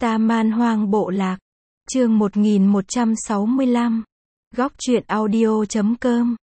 Ta Man Hoang Bộ Lạc. Chương 1165. Góc truyện audio.com.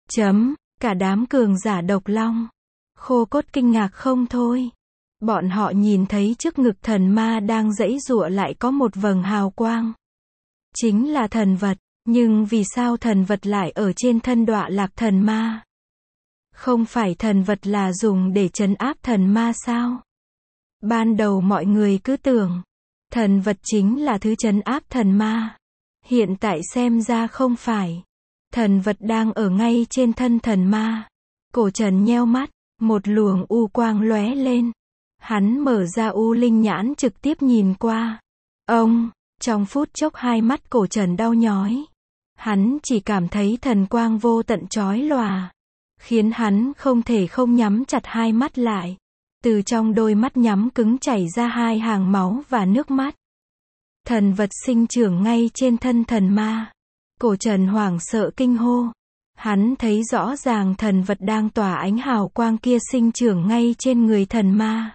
Cả đám cường giả độc long. Khô Cốt kinh ngạc không thôi. Bọn họ nhìn thấy trước ngực thần ma đang giãy giụa lại có một vầng hào quang. Chính là thần vật, nhưng vì sao thần vật lại ở trên thân Đọa Lạc thần ma? Không phải thần vật là dùng để trấn áp thần ma sao? Ban đầu mọi người cứ tưởng thần vật chính là thứ trấn áp thần ma. Hiện tại xem ra không phải. Thần vật đang ở ngay trên thân thần ma. Cổ Trần nheo mắt, một luồng u quang lóe lên. Hắn mở ra u linh nhãn trực tiếp nhìn qua. Trong phút chốc hai mắt Cổ Trần đau nhói. Hắn chỉ cảm thấy thần quang vô tận chói lòa, khiến hắn không thể không nhắm chặt hai mắt lại. Từ trong đôi mắt nhắm cứng chảy ra hai hàng máu và nước mắt. Thần vật sinh trưởng ngay trên thân thần ma. Cổ Trần hoảng sợ kinh hô. Hắn thấy rõ ràng thần vật đang tỏa ánh hào quang kia sinh trưởng ngay trên người thần ma.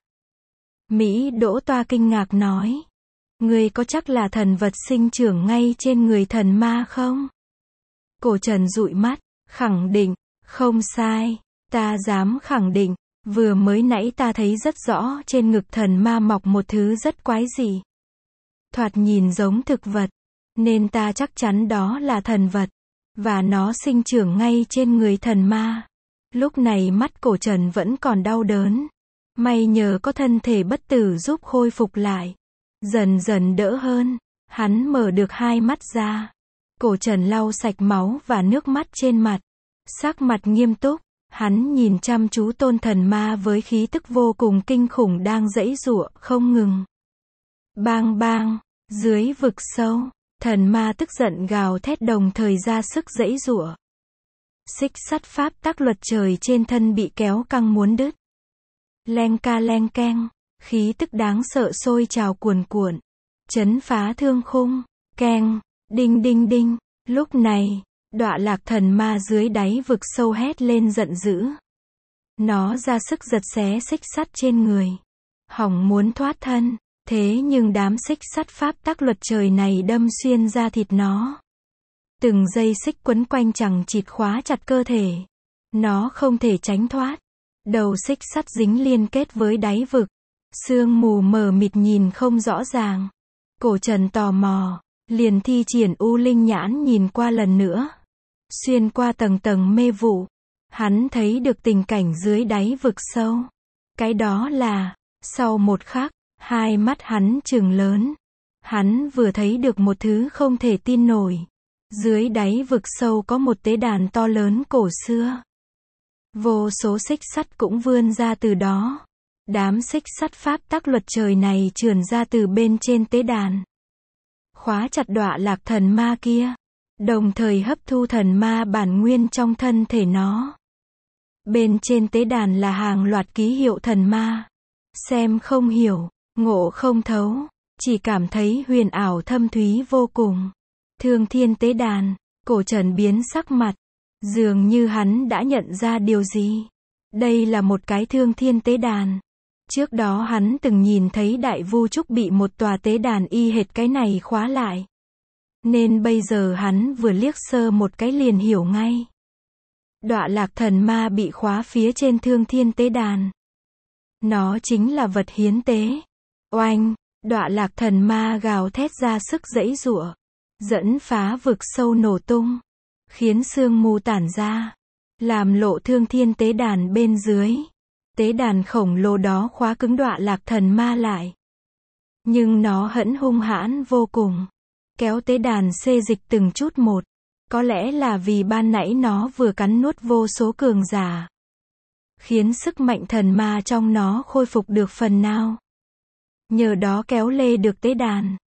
Mỹ Đỗ Toa kinh ngạc nói. Ngươi có chắc là thần vật sinh trưởng ngay trên người thần ma không? Cổ Trần dụi mắt, khẳng định, không sai, ta dám khẳng định. Vừa mới nãy ta thấy rất rõ trên ngực thần ma mọc một thứ rất quái dị. Thoạt nhìn giống thực vật, nên ta chắc chắn đó là thần vật. Và nó sinh trưởng ngay trên người thần ma. Lúc này mắt Cổ Trần vẫn còn đau đớn. May nhờ có thân thể bất tử giúp khôi phục lại. Dần dần đỡ hơn, hắn mở được hai mắt ra. Cổ Trần lau sạch máu và nước mắt trên mặt. Sắc mặt nghiêm túc. Hắn nhìn chăm chú tôn thần ma với khí tức vô cùng kinh khủng đang giãy giụa không ngừng. Bang bang, dưới vực sâu, thần ma tức giận gào thét đồng thời ra sức giãy giụa. Xích sắt pháp tắc luật trời trên thân bị kéo căng muốn đứt. Leng ca leng keng, khí tức đáng sợ sôi trào cuồn cuộn, chấn phá thương khung, keng, đinh đinh đinh. Lúc này, Đọa Lạc thần ma dưới đáy vực sâu hét lên giận dữ. Nó ra sức giật xé xích sắt trên người. Hỏng muốn thoát thân, thế nhưng đám xích sắt pháp tắc luật trời này đâm xuyên ra thịt nó. Từng dây xích quấn quanh chằng chịt khóa chặt cơ thể. Nó không thể tránh thoát. Đầu xích sắt dính liên kết với đáy vực. Sương mù mờ mịt nhìn không rõ ràng. Cổ Trần tò mò, liền thi triển u linh nhãn nhìn qua lần nữa. Xuyên qua tầng tầng mê vụ, hắn thấy được tình cảnh dưới đáy vực sâu. Cái đó là, sau một khắc, hai mắt hắn trừng lớn. Hắn vừa thấy được một thứ không thể tin nổi. Dưới đáy vực sâu có một tế đàn to lớn cổ xưa. Vô số xích sắt cũng vươn ra từ đó. Đám xích sắt pháp tắc luật trời này trườn ra từ bên trên tế đàn. Khóa chặt Đọa Lạc thần ma kia. Đồng thời hấp thu thần ma bản nguyên trong thân thể nó. Bên trên tế đàn là hàng loạt ký hiệu thần ma. Xem không hiểu, ngộ không thấu, chỉ cảm thấy huyền ảo thâm thúy vô cùng. Thương Thiên tế đàn, Cổ Trần biến sắc mặt. Dường như hắn đã nhận ra điều gì. Đây là một cái Thương Thiên tế đàn. Trước đó hắn từng nhìn thấy Đại Vu Trúc bị một tòa tế đàn y hệt cái này khóa lại. Nên bây giờ hắn vừa liếc sơ một cái liền hiểu ngay. Đọa Lạc thần ma bị khóa phía trên Thương Thiên tế đàn. Nó chính là vật hiến tế. Oanh, Đọa Lạc thần ma gào thét ra sức giãy giụa, dẫn phá vực sâu nổ tung, khiến sương mù tản ra, làm lộ Thương Thiên tế đàn bên dưới. Tế đàn khổng lồ đó khóa cứng Đọa Lạc thần ma lại. Nhưng nó hẫn hung hãn vô cùng. Kéo tế đàn xê dịch từng chút một. Có lẽ là vì ban nãy nó vừa cắn nuốt vô số cường giả. Khiến sức mạnh thần ma trong nó khôi phục được phần nào. Nhờ đó kéo lê được tế đàn.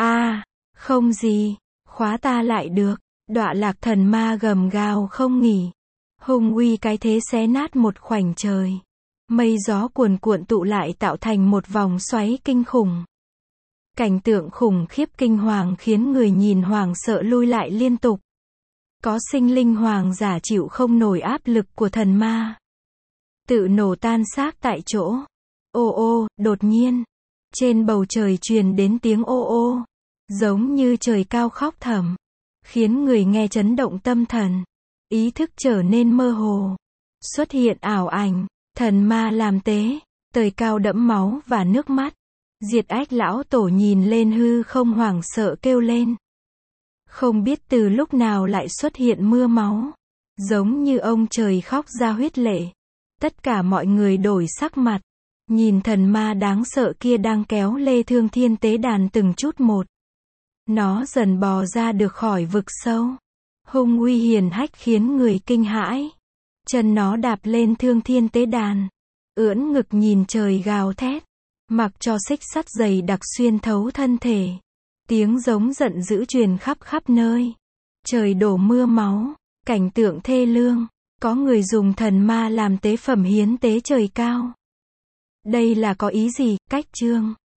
Không gì, khóa ta lại được. Đọa Lạc thần ma gầm gào không nghỉ. Hung uy cái thế xé nát một khoảnh trời. Mây gió cuồn cuộn tụ lại tạo thành một vòng xoáy kinh khủng. Cảnh tượng khủng khiếp kinh hoàng khiến người nhìn hoảng sợ lui lại liên tục. Có sinh linh hoàng giả chịu không nổi áp lực của thần ma. Tự nổ tan xác tại chỗ. Đột nhiên, Trên bầu trời truyền đến tiếng ô ô, giống như trời cao khóc thầm, khiến người nghe chấn động tâm thần, ý thức trở nên mơ hồ. Xuất hiện ảo ảnh, thần ma làm tế, trời cao đẫm máu và nước mắt. Diệt Ách lão tổ nhìn lên hư không hoảng sợ kêu lên. Không biết từ lúc nào lại xuất hiện mưa máu, giống như ông trời khóc ra huyết lệ. Tất cả mọi người đổi sắc mặt, nhìn thần ma đáng sợ kia đang kéo lê Thương Thiên tế đàn từng chút một. Nó dần bò ra được khỏi vực sâu, hung uy hiển hách khiến người kinh hãi. Chân nó đạp lên Thương Thiên tế đàn, ưỡn ngực nhìn trời gào thét, mặc cho xích sắt dày đặc xuyên thấu thân thể. Tiếng giống giận dữ truyền khắp khắp nơi. Trời đổ mưa máu, cảnh tượng thê lương, có người dùng thần ma làm tế phẩm hiến tế trời cao. Đây là có ý gì? Cách chương